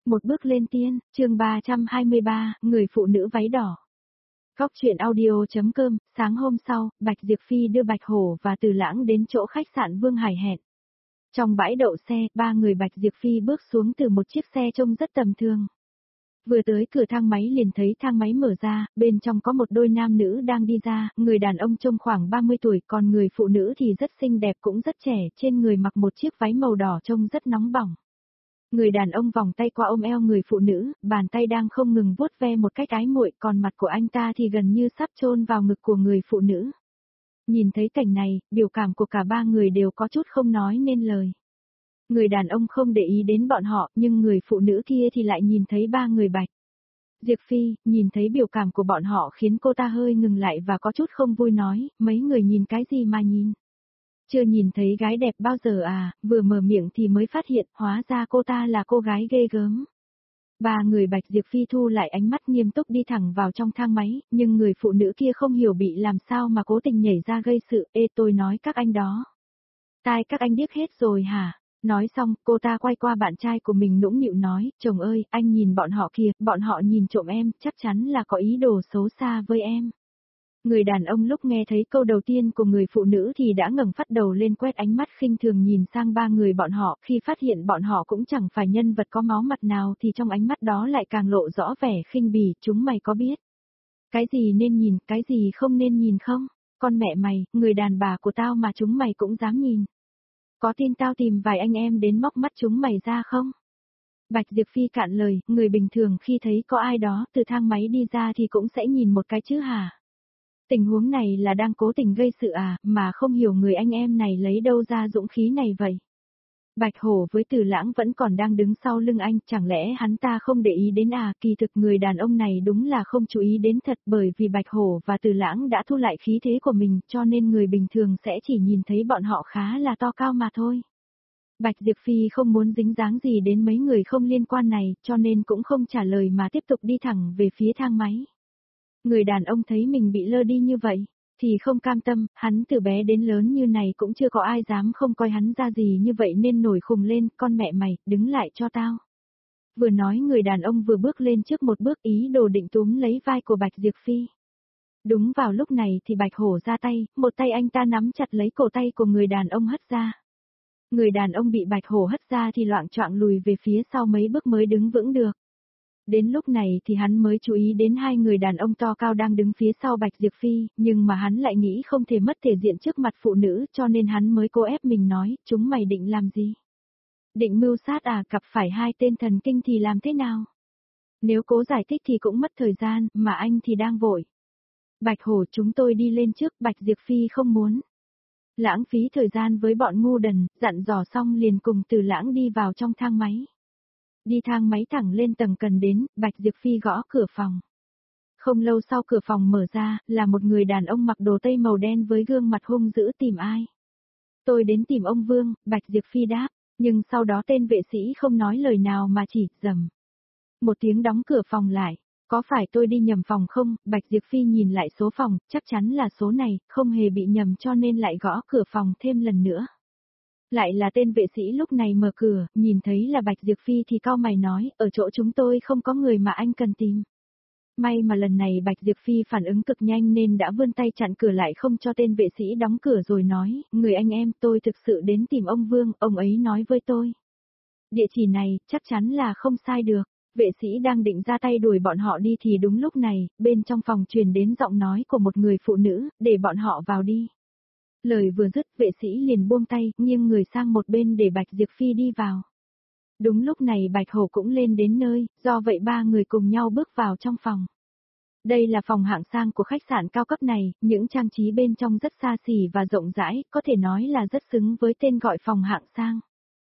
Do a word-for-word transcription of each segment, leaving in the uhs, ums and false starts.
Một bước lên tiên, chương ba trăm hai mươi ba, người phụ nữ váy đỏ. Góc truyện audio.com, sáng hôm sau, Bạch Diệp Phi đưa Bạch Hổ và Từ Lãng đến chỗ khách sạn Vương Hải hẹn. Trong bãi đậu xe, ba người Bạch Diệp Phi bước xuống từ một chiếc xe trông rất tầm thường. Vừa tới cửa thang máy liền thấy thang máy mở ra, bên trong có một đôi nam nữ đang đi ra, người đàn ông trông khoảng ba mươi tuổi, còn người phụ nữ thì rất xinh đẹp cũng rất trẻ, trên người mặc một chiếc váy màu đỏ trông rất nóng bỏng. Người đàn ông vòng tay qua ôm eo người phụ nữ, bàn tay đang không ngừng vuốt ve một cách ái muội, còn mặt của anh ta thì gần như sắp chôn vào ngực của người phụ nữ. Nhìn thấy cảnh này, biểu cảm của cả ba người đều có chút không nói nên lời. Người đàn ông không để ý đến bọn họ, nhưng người phụ nữ kia thì lại nhìn thấy ba người Bạch Diệp Phi, nhìn thấy biểu cảm của bọn họ khiến cô ta hơi ngừng lại và có chút không vui nói, mấy người nhìn cái gì mà nhìn. Chưa nhìn thấy gái đẹp bao giờ à, vừa mở miệng thì mới phát hiện, hóa ra cô ta là cô gái ghê gớm. Ba người Bạch Diệp Phi thu lại ánh mắt nghiêm túc đi thẳng vào trong thang máy, nhưng người phụ nữ kia không hiểu bị làm sao mà cố tình nhảy ra gây sự, ê tôi nói các anh đó. Tai các anh điếc hết rồi hả? Nói xong, cô ta quay qua bạn trai của mình nũng nịu nói, chồng ơi, anh nhìn bọn họ kìa, bọn họ nhìn trộm em, chắc chắn là có ý đồ xấu xa với em. Người đàn ông lúc nghe thấy câu đầu tiên của người phụ nữ thì đã ngẩng phát đầu lên quét ánh mắt khinh thường nhìn sang ba người bọn họ, khi phát hiện bọn họ cũng chẳng phải nhân vật có máu mặt nào thì trong ánh mắt đó lại càng lộ rõ vẻ khinh bỉ, chúng mày có biết cái gì nên nhìn, cái gì không nên nhìn không? Con mẹ mày, người đàn bà của tao mà chúng mày cũng dám nhìn. Có tin tao tìm vài anh em đến móc mắt chúng mày ra không? Bạch Diệp Phi cạn lời, người bình thường khi thấy có ai đó từ thang máy đi ra thì cũng sẽ nhìn một cái chứ hả? Tình huống này là đang cố tình gây sự à, mà không hiểu người anh em này lấy đâu ra dũng khí này vậy. Bạch Hổ với Từ Lãng vẫn còn đang đứng sau lưng anh, chẳng lẽ hắn ta không để ý đến à, kỳ thực người đàn ông này đúng là không chú ý đến thật, bởi vì Bạch Hổ và Từ Lãng đã thu lại khí thế của mình, cho nên người bình thường sẽ chỉ nhìn thấy bọn họ khá là to cao mà thôi. Bạch Diệp Phi không muốn dính dáng gì đến mấy người không liên quan này, cho nên cũng không trả lời mà tiếp tục đi thẳng về phía thang máy. Người đàn ông thấy mình bị lơ đi như vậy, thì không cam tâm, hắn từ bé đến lớn như này cũng chưa có ai dám không coi hắn ra gì như vậy nên nổi khùng lên, con mẹ mày, đứng lại cho tao. Vừa nói người đàn ông vừa bước lên trước một bước ý đồ định túm lấy vai của Bạch Diệp Phi. Đúng vào lúc này thì Bạch Hổ ra tay, một tay anh ta nắm chặt lấy cổ tay của người đàn ông hất ra. Người đàn ông bị Bạch Hổ hất ra thì loạng choạng lùi về phía sau mấy bước mới đứng vững được. Đến lúc này thì hắn mới chú ý đến hai người đàn ông to cao đang đứng phía sau Bạch Diệp Phi, nhưng mà hắn lại nghĩ không thể mất thể diện trước mặt phụ nữ cho nên hắn mới cố ép mình nói, chúng mày định làm gì? Định mưu sát à, gặp phải hai tên thần kinh thì làm thế nào? Nếu cố giải thích thì cũng mất thời gian, mà anh thì đang vội. Bạch Hổ chúng tôi đi lên trước, Bạch Diệp Phi không muốn lãng phí thời gian với bọn ngu đần, dặn dò xong liền cùng Từ Lãng đi vào trong thang máy. Đi thang máy thẳng lên tầng cần đến, Bạch Diệp Phi gõ cửa phòng. Không lâu sau cửa phòng mở ra, là một người đàn ông mặc đồ tây màu đen với gương mặt hung dữ tìm ai. Tôi đến tìm ông Vương, Bạch Diệp Phi đáp, nhưng sau đó tên vệ sĩ không nói lời nào mà chỉ, rầm. Một tiếng đóng cửa phòng lại, có phải tôi đi nhầm phòng không? Bạch Diệp Phi nhìn lại số phòng, chắc chắn là số này, không hề bị nhầm cho nên lại gõ cửa phòng thêm lần nữa. Lại là tên vệ sĩ lúc này mở cửa, nhìn thấy là Bạch Diệp Phi thì cau mày nói, ở chỗ chúng tôi không có người mà anh cần tìm. May mà lần này Bạch Diệp Phi phản ứng cực nhanh nên đã vươn tay chặn cửa lại không cho tên vệ sĩ đóng cửa rồi nói, người anh em tôi thực sự đến tìm ông Vương, ông ấy nói với tôi. Địa chỉ này, chắc chắn là không sai được. Vệ sĩ đang định ra tay đuổi bọn họ đi thì đúng lúc này, bên trong phòng truyền đến giọng nói của một người phụ nữ, để bọn họ vào đi. Lời vừa dứt, vệ sĩ liền buông tay, nghiêng người sang một bên để Bạch Diệp Phi đi vào. Đúng lúc này Bạch Hổ cũng lên đến nơi, do vậy ba người cùng nhau bước vào trong phòng. Đây là phòng hạng sang của khách sạn cao cấp này, những trang trí bên trong rất xa xỉ và rộng rãi, có thể nói là rất xứng với tên gọi phòng hạng sang.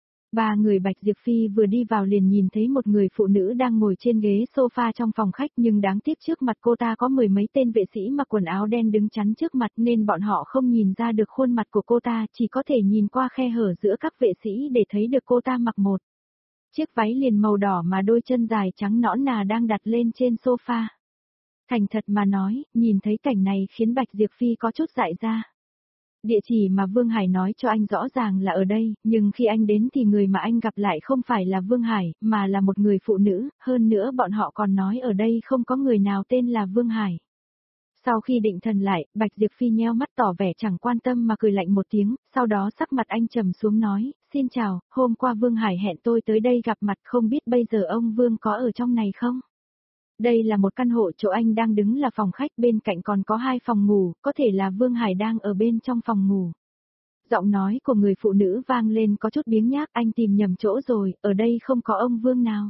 Ba người Bạch Diệp Phi vừa đi vào liền nhìn thấy một người phụ nữ đang ngồi trên ghế sofa trong phòng khách, nhưng đáng tiếc trước mặt cô ta có mười mấy tên vệ sĩ mặc quần áo đen đứng chắn trước mặt nên bọn họ không nhìn ra được khuôn mặt của cô ta, chỉ có thể nhìn qua khe hở giữa các vệ sĩ để thấy được cô ta mặc một chiếc váy liền màu đỏ mà đôi chân dài trắng nõn nà đang đặt lên trên sofa. Thành thật mà nói, nhìn thấy cảnh này khiến Bạch Diệp Phi có chút dại ra. Địa chỉ mà Vương Hải nói cho anh rõ ràng là ở đây, nhưng khi anh đến thì người mà anh gặp lại không phải là Vương Hải, mà là một người phụ nữ, hơn nữa bọn họ còn nói ở đây không có người nào tên là Vương Hải. Sau khi định thần lại, Bạch Diệp Phi nheo mắt tỏ vẻ chẳng quan tâm mà cười lạnh một tiếng, sau đó sắc mặt anh trầm xuống nói, xin chào, hôm qua Vương Hải hẹn tôi tới đây gặp mặt, không biết bây giờ ông Vương có ở trong này không? Đây là một căn hộ, chỗ anh đang đứng là phòng khách, bên cạnh còn có hai phòng ngủ, có thể là Vương Hải đang ở bên trong phòng ngủ. Giọng nói của người phụ nữ vang lên có chút biếng nhác, anh tìm nhầm chỗ rồi, ở đây không có ông Vương nào.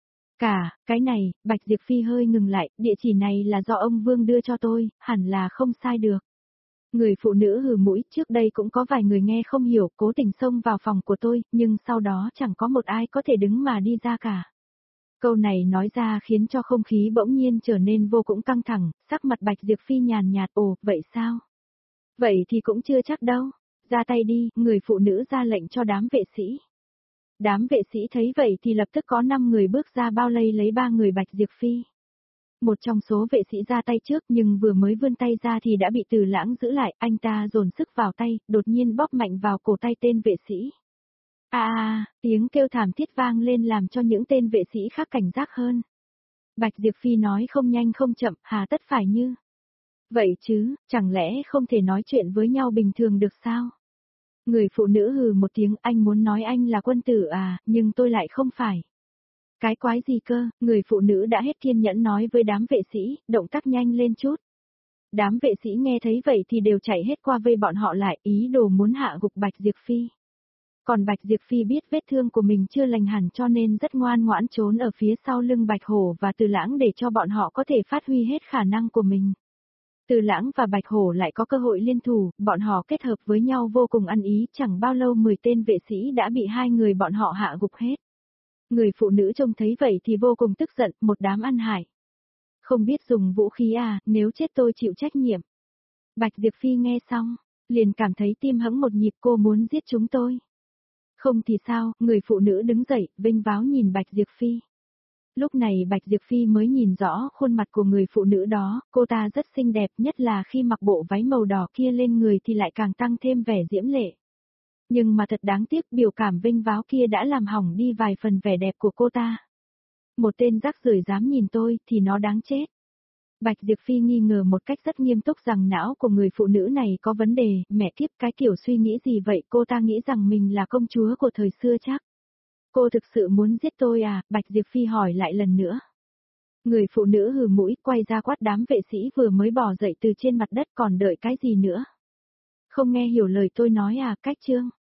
Cả, cái này, Bạch Diệp Phi hơi ngừng lại, địa chỉ này là do ông Vương đưa cho tôi, hẳn là không sai được. Người phụ nữ hừ mũi, trước đây cũng có vài người nghe không hiểu, cố tình xông vào phòng của tôi, nhưng sau đó chẳng có một ai có thể đứng mà đi ra cả. Câu này nói ra khiến cho không khí bỗng nhiên trở nên vô cùng căng thẳng, sắc mặt Bạch Diệp Phi nhàn nhạt, ồ, vậy sao? Vậy thì cũng chưa chắc đâu, ra tay đi, người phụ nữ ra lệnh cho đám vệ sĩ. Đám vệ sĩ thấy vậy thì lập tức có năm người bước ra bao lây lấy ba người Bạch Diệp Phi. Một trong số vệ sĩ ra tay trước nhưng vừa mới vươn tay ra thì đã bị Từ Lãng giữ lại, anh ta dồn sức vào tay, đột nhiên bóp mạnh vào cổ tay tên vệ sĩ. À, à, tiếng kêu thảm thiết vang lên làm cho những tên vệ sĩ khác cảnh giác hơn. Bạch Diệp Phi nói không nhanh không chậm, hà tất phải như vậy chứ, chẳng lẽ không thể nói chuyện với nhau bình thường được sao? Người phụ nữ hừ một tiếng, anh muốn nói anh là quân tử à, nhưng tôi lại không phải. Cái quái gì cơ, người phụ nữ đã hết kiên nhẫn nói với đám vệ sĩ, động tác nhanh lên chút. Đám vệ sĩ nghe thấy vậy thì đều chạy hết qua vây bọn họ lại, ý đồ muốn hạ gục Bạch Diệp Phi. Còn Bạch Diệp Phi biết vết thương của mình chưa lành hẳn cho nên rất ngoan ngoãn trốn ở phía sau lưng Bạch Hổ và Từ Lãng để cho bọn họ có thể phát huy hết khả năng của mình. Từ Lãng và Bạch Hổ lại có cơ hội liên thủ, bọn họ kết hợp với nhau vô cùng ăn ý, chẳng bao lâu mười tên vệ sĩ đã bị hai người bọn họ hạ gục hết. Người phụ nữ trông thấy vậy thì vô cùng tức giận, một đám ăn hại. Không biết dùng vũ khí à, nếu chết tôi chịu trách nhiệm. Bạch Diệp Phi nghe xong, liền cảm thấy tim hẫng một nhịp, cô muốn giết chúng tôi. Không thì sao, người phụ nữ đứng dậy, vênh váo nhìn Bạch Diệp Phi. Lúc này Bạch Diệp Phi mới nhìn rõ khuôn mặt của người phụ nữ đó, cô ta rất xinh đẹp, nhất là khi mặc bộ váy màu đỏ kia lên người thì lại càng tăng thêm vẻ diễm lệ. Nhưng mà thật đáng tiếc, biểu cảm vênh váo kia đã làm hỏng đi vài phần vẻ đẹp của cô ta. Một tên rác rưởi dám nhìn tôi thì nó đáng chết. Bạch Diệp Phi nghi ngờ một cách rất nghiêm túc rằng não của người phụ nữ này có vấn đề, mẹ kiếp, cái kiểu suy nghĩ gì vậy, cô ta nghĩ rằng mình là công chúa của thời xưa chắc. Cô thực sự muốn giết tôi à, Bạch Diệp Phi hỏi lại lần nữa. Người phụ nữ hừ mũi, quay ra quát đám vệ sĩ vừa mới bò dậy từ trên mặt đất, còn đợi cái gì nữa. Không nghe hiểu lời tôi nói à, cách chương.